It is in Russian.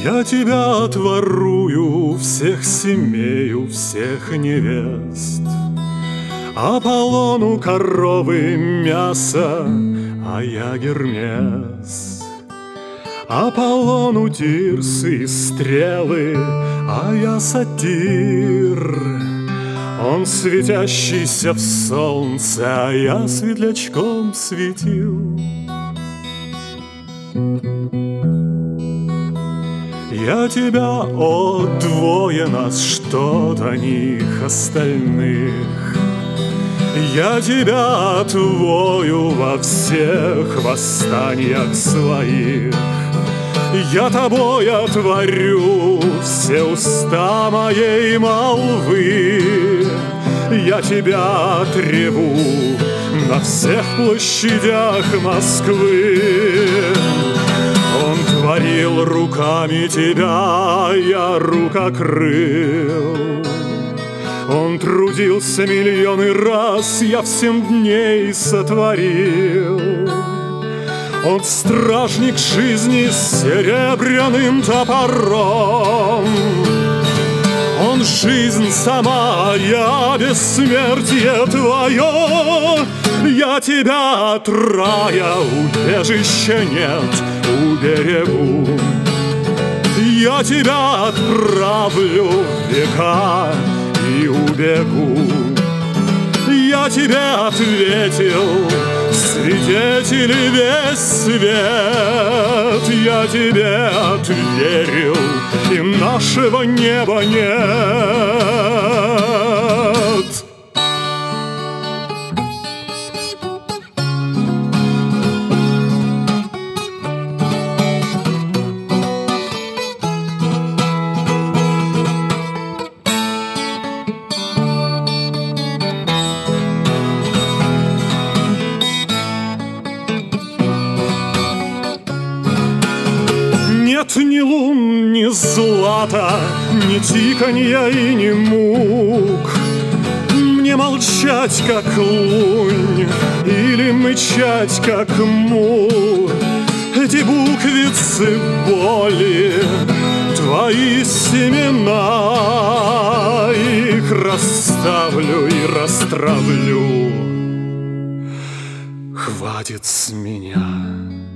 Я тебя отворую, всех семею, всех невест. Аполлону коровы мясо, а я Гермес. Аполлону тирсы и стрелы, а я сатир. Он светящийся в солнце, а я светлячком светил. Я тебя, о, двое нас, что до них остальных. Я тебя отвою во всех восстаниях своих. Я тобой отворю все уста моей молвы. Я тебя отреву на всех площадях Москвы. Он творил руками тебя, я рукокрыл. Он трудился миллионы раз, я в 7 дней сотворил. Он стражник жизни с серебряным топором. Он жизнь сама, я бессмертие твое. Я тебя от рая, убежища нет, уберегу. Я тебя отправлю в века и убегу. Я тебе ответил, свидетели весь свет. Я тебе отверил, и нашего неба нет. Нет ни лун, ни злата, ни тиканья и ни мук. Мне молчать, как лунь, или мычать, как мур. Эти буквицы боли, твои семена. Их расставлю и растравлю. Хватит с меня.